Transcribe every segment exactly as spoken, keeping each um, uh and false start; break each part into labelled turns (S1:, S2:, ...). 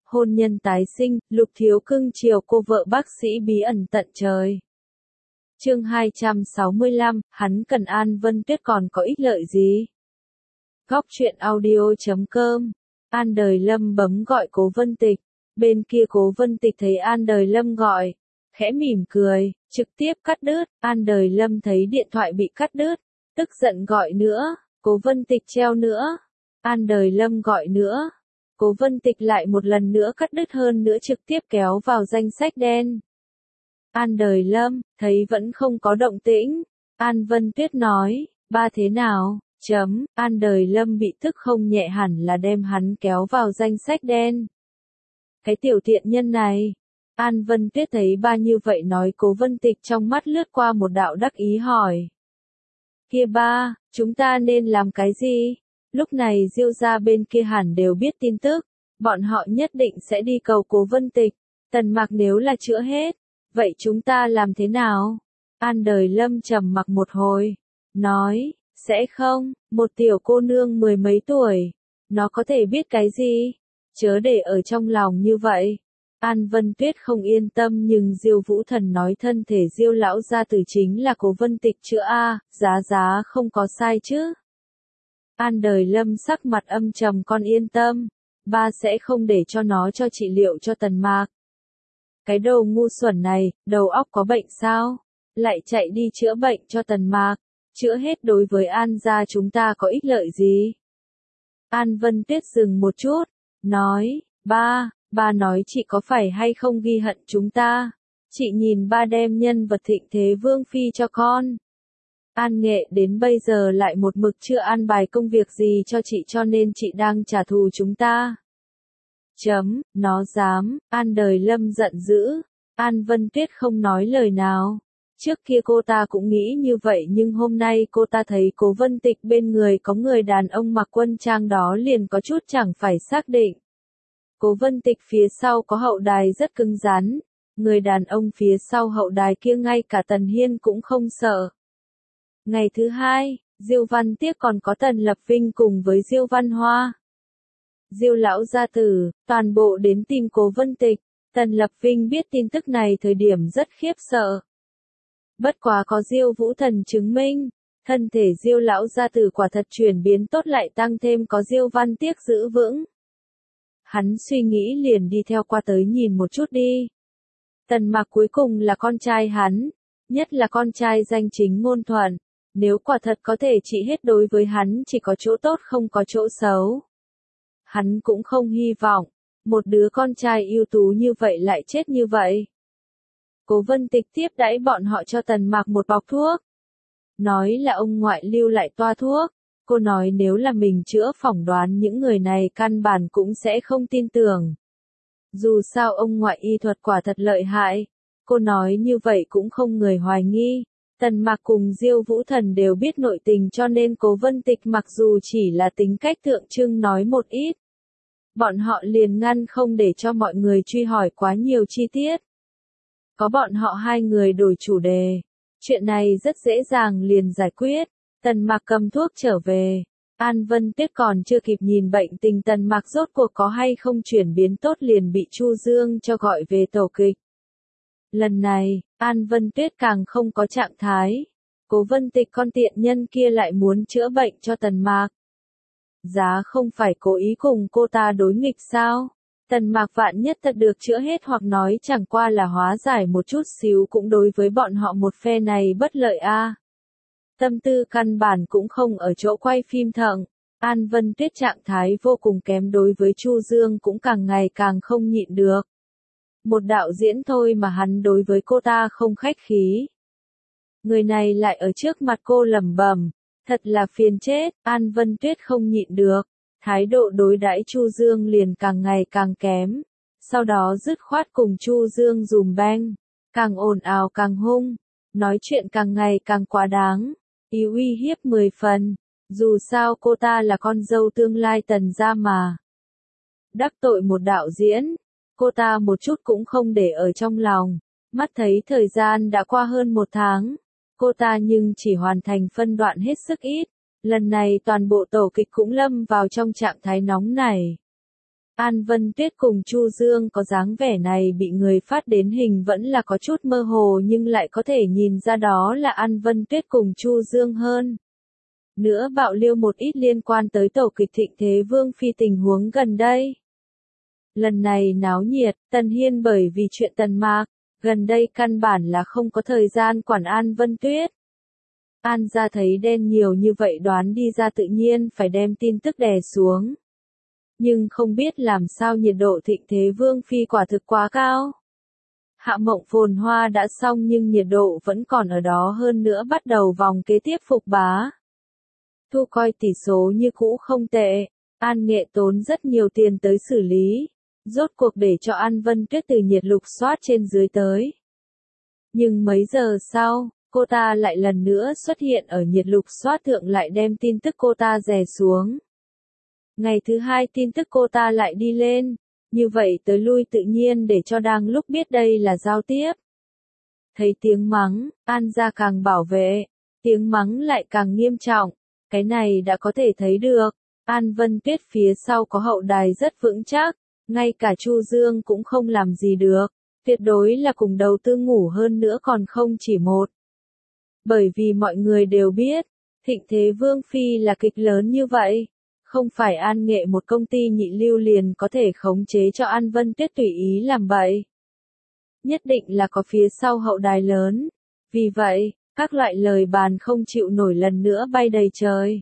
S1: hôn nhân tái sinh, Lục Thiếu cưng chiều cô vợ bác sĩ bí ẩn tận trời. Chương hai trăm sáu mươi lăm, hắn cần An Vân Tuyết còn có ích lợi gì? Góc truyện audio chấm com. An Đời Lâm bấm gọi Cố Vân Tịch. Bên kia Cố Vân Tịch thấy An Đời Lâm gọi, khẽ mỉm cười, trực tiếp cắt đứt. An Đời Lâm thấy điện thoại bị cắt đứt, tức giận gọi nữa, Cố Vân Tịch treo nữa. An Đời Lâm gọi nữa, Cố Vân Tịch lại một lần nữa cắt đứt, hơn nữa trực tiếp kéo vào danh sách đen. An Đời Lâm thấy vẫn không có động tĩnh, An Vân Tuyết nói, ba thế nào? Chấm, An Đời Lâm bị tức không nhẹ, hẳn là đem hắn kéo vào danh sách đen. Cái tiểu tiện nhân này. An Vân Tuyết thấy ba như vậy nói, Cố Vân Tịch trong mắt lướt qua một đạo đắc ý hỏi. Kia ba, chúng ta nên làm cái gì? Lúc này Diêu gia bên kia hẳn đều biết tin tức, bọn họ nhất định sẽ đi cầu Cố Vân Tịch. Tần Mạc nếu là chữa hết, vậy chúng ta làm thế nào? An Đời Lâm trầm mặc một hồi, nói, sẽ không, một tiểu cô nương mười mấy tuổi, nó có thể biết cái gì? Chớ để ở trong lòng như vậy. An Vân Tuyết không yên tâm, nhưng Diêu Vũ Thần nói thân thể Diêu lão gia tử chính là Cố Vân Tịch chữa a, giá giá không có sai chứ? An Đời Lâm sắc mặt âm trầm, con yên tâm, ba sẽ không để cho nó cho trị liệu cho Tần Mạc. Cái đồ ngu xuẩn này, đầu óc có bệnh sao? Lại chạy đi chữa bệnh cho Tần Mạc, chữa hết đối với An gia chúng ta có ích lợi gì? An Vân Tuyết dừng một chút, nói, ba, ba nói chị có phải hay không ghi hận chúng ta? Chị nhìn ba đem nhân vật thịnh thế vương phi cho con. An Nghệ đến bây giờ lại một mực chưa an bài công việc gì cho chị, cho nên chị đang trả thù chúng ta. Chấm, nó dám. An Đời Lâm giận dữ. An Vân Tuyết không nói lời nào. Trước kia cô ta cũng nghĩ như vậy, nhưng hôm nay cô ta thấy Cố Vân Tịch bên người có người đàn ông mặc quân trang đó liền có chút chẳng phải xác định. Cố Vân Tịch phía sau có hậu đài rất cứng rắn, người đàn ông phía sau hậu đài kia ngay cả Tần Hiên cũng không sợ. Ngày thứ hai, Diêu Văn Tiếc còn có Tần Lập Vinh cùng với Diêu Văn Hoa. Diêu lão gia tử, toàn bộ đến tìm Cố Vân Tịch. Tần Lập Vinh biết tin tức này thời điểm rất khiếp sợ. Bất quá có Diêu Vũ Thần chứng minh, thân thể Diêu lão gia tử quả thật chuyển biến tốt, lại tăng thêm có Diêu Văn Tiếc giữ vững. Hắn suy nghĩ liền đi theo qua tới nhìn một chút đi. Tần Mạc cuối cùng là con trai hắn, nhất là con trai danh chính ngôn thuận, nếu quả thật có thể trị hết đối với hắn chỉ có chỗ tốt không có chỗ xấu. Hắn cũng không hy vọng, một đứa con trai ưu tú như vậy lại chết như vậy. Cố Vân Tịch tiếp đãi bọn họ cho Tần Mạc một bọc thuốc. Nói là ông ngoại lưu lại toa thuốc. Cô nói nếu là mình chữa, phỏng đoán những người này căn bản cũng sẽ không tin tưởng. Dù sao ông ngoại y thuật quả thật lợi hại. Cô nói như vậy cũng không người hoài nghi. Tần Mạc cùng Diêu Vũ Thần đều biết nội tình, cho nên Cố Vân Tịch mặc dù chỉ là tính cách tượng trưng nói một ít, bọn họ liền ngăn không để cho mọi người truy hỏi quá nhiều chi tiết. Có bọn họ hai người đổi chủ đề, chuyện này rất dễ dàng liền giải quyết. Tần Mạc cầm thuốc trở về. An Vân Tuyết còn chưa kịp nhìn bệnh tình Tần Mạc rốt cuộc có hay không chuyển biến tốt liền bị Chu Dương cho gọi về tổ kịch. Lần này, An Vân Tuyết càng không có trạng thái. Cố Vân Tịch con tiện nhân kia lại muốn chữa bệnh cho Tần Mạc. Giá không phải cố ý cùng cô ta đối nghịch sao? Tần Mạc vạn nhất thật được chữa hết, hoặc nói chẳng qua là hóa giải một chút xíu, cũng đối với bọn họ một phe này bất lợi a. À. Tâm tư căn bản cũng không ở chỗ quay phim thượng. An Vân Tuyết trạng thái vô cùng kém, đối với Chu Dương cũng càng ngày càng không nhịn được. Một đạo diễn thôi mà hắn đối với cô ta không khách khí. Người này lại ở trước mặt cô lẩm bẩm, thật là phiền chết. An Vân Tuyết không nhịn được, thái độ đối đãi Chu Dương liền càng ngày càng kém. Sau đó dứt khoát cùng Chu Dương dùm beng, càng ồn ào càng hung, nói chuyện càng ngày càng quá đáng, ý uy hiếp mười phần. Dù sao cô ta là con dâu tương lai Tần gia mà. Đắc tội một đạo diễn, cô ta một chút cũng không để ở trong lòng. Mắt thấy thời gian đã qua hơn một tháng, cô ta nhưng chỉ hoàn thành phân đoạn hết sức ít. Lần này toàn bộ tổ kịch cũng lâm vào trong trạng thái nóng này. An Vân Tuyết cùng Chu Dương có dáng vẻ này bị người phát đến hình vẫn là có chút mơ hồ nhưng lại có thể nhìn ra đó là An Vân Tuyết cùng Chu Dương hơn. Nữa bạo liêu một ít liên quan tới tổ kịch Thịnh Thế Vương Phi tình huống gần đây. Lần này náo nhiệt, Tần Hiên bởi vì chuyện Tần Mạc, gần đây căn bản là không có thời gian quản An Vân Tuyết. An gia thấy đen nhiều như vậy đoán đi ra tự nhiên phải đem tin tức đè xuống. Nhưng không biết làm sao nhiệt độ Thịnh Thế Vương Phi quả thực quá cao. Hạ mộng phồn hoa đã xong nhưng nhiệt độ vẫn còn ở đó hơn nữa bắt đầu vòng kế tiếp phục bá. Thu coi tỷ số như cũ không tệ, An Nghệ tốn rất nhiều tiền tới xử lý, rốt cuộc để cho An Vân Tuyết từ nhiệt lục soát trên dưới tới. Nhưng mấy giờ sau, cô ta lại lần nữa xuất hiện ở nhiệt lục soát thượng lại đem tin tức cô ta đè xuống. Ngày thứ hai tin tức cô ta lại đi lên, như vậy tới lui tự nhiên để cho đang lúc biết đây là giao tiếp. Thấy tiếng mắng, An gia càng bảo vệ, tiếng mắng lại càng nghiêm trọng, cái này đã có thể thấy được, An Vân Tuyết phía sau có hậu đài rất vững chắc, ngay cả Chu Dương cũng không làm gì được, tuyệt đối là cùng đầu tư ngủ hơn nữa còn không chỉ một. Bởi vì mọi người đều biết, Thịnh Thế Vương Phi là kịch lớn như vậy. Không phải An Nghệ một công ty nhị lưu liền có thể khống chế cho An Vân Tuyết tùy ý làm vậy. Nhất định là có phía sau hậu đài lớn. Vì vậy, các loại lời bàn không chịu nổi lần nữa bay đầy trời.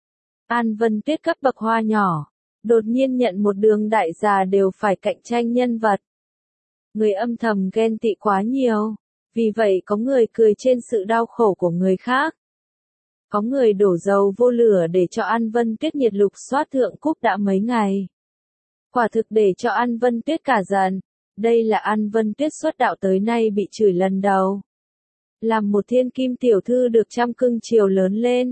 S1: An Vân Tuyết cấp bậc hoa nhỏ, đột nhiên nhận một đường đại già đều phải cạnh tranh nhân vật. Người âm thầm ghen tị quá nhiều, vì vậy có người cười trên sự đau khổ của người khác. Có người đổ dầu vô lửa để cho An Vân Tuyết nhiệt lục soát thượng cúp đã mấy ngày. Quả thực để cho An Vân Tuyết cả giận. Đây là An Vân Tuyết xuất đạo tới nay bị chửi lần đầu. Làm một thiên kim tiểu thư được chăm cưng chiều lớn lên.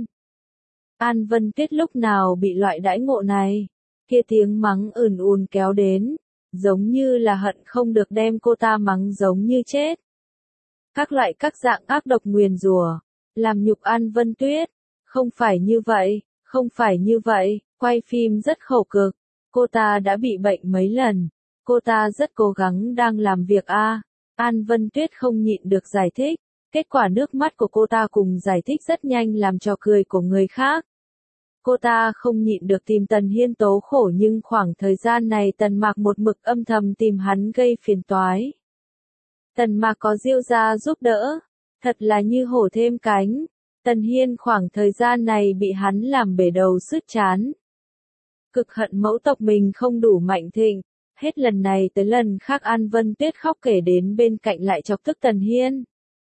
S1: An Vân Tuyết lúc nào bị loại đãi ngộ này. Kia tiếng mắng ừn ùn kéo đến. Giống như là hận không được đem cô ta mắng giống như chết. Các loại các dạng ác độc nguyền rủa. Làm nhục An Vân Tuyết, không phải như vậy, không phải như vậy, quay phim rất khổ cực, cô ta đã bị bệnh mấy lần, cô ta rất cố gắng đang làm việc a. An Vân Tuyết không nhịn được giải thích, kết quả nước mắt của cô ta cùng giải thích rất nhanh làm trò cười của người khác. Cô ta không nhịn được tìm Tần Hiên tố khổ nhưng khoảng thời gian này Tần Mạc một mực âm thầm tìm hắn gây phiền toái. Tần Mạc có Diêu gia giúp đỡ. Thật là như hổ thêm cánh, Tần Hiên khoảng thời gian này bị hắn làm bể đầu sứt chán. Cực hận mẫu tộc mình không đủ mạnh thịnh, hết lần này tới lần khác An Vân Tuyết khóc kể đến bên cạnh lại chọc tức Tần Hiên.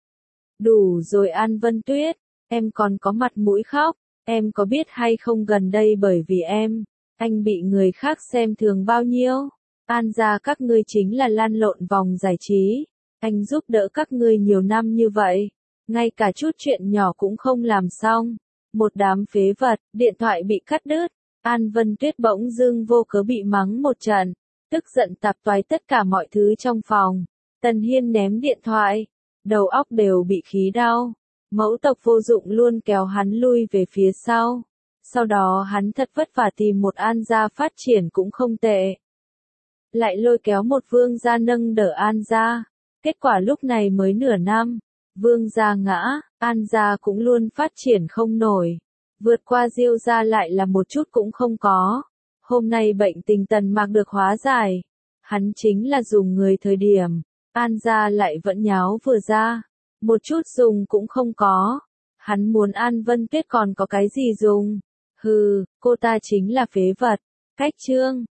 S1: Đủ rồi An Vân Tuyết, em còn có mặt mũi khóc, em có biết hay không gần đây bởi vì em, anh bị người khác xem thường bao nhiêu, An gia các ngươi chính là lan lộn vòng giải trí. Anh giúp đỡ các ngươi nhiều năm như vậy, ngay cả chút chuyện nhỏ cũng không làm xong. Một đám phế vật, điện thoại bị cắt đứt, An Vân Tuyết bỗng dưng vô cớ bị mắng một trận, tức giận tạp toái tất cả mọi thứ trong phòng. Tần Hiên ném điện thoại, đầu óc đều bị khí đau. Mẫu tộc vô dụng luôn kéo hắn lui về phía sau. Sau đó hắn thật vất vả tìm một An gia phát triển cũng không tệ. Lại lôi kéo một Vương gia nâng đỡ An gia. Kết quả lúc này mới nửa năm, Vương gia ngã, An gia cũng luôn phát triển không nổi. Vượt qua Diêu gia lại là một chút cũng không có. Hôm nay bệnh tình Tần Mạc được hóa giải. Hắn chính là dùng người thời điểm. An gia lại vẫn nháo vừa ra. Một chút dùng cũng không có. Hắn muốn An Vân Tuyết còn có cái gì dùng. Hừ, cô ta chính là phế vật. Cách chương.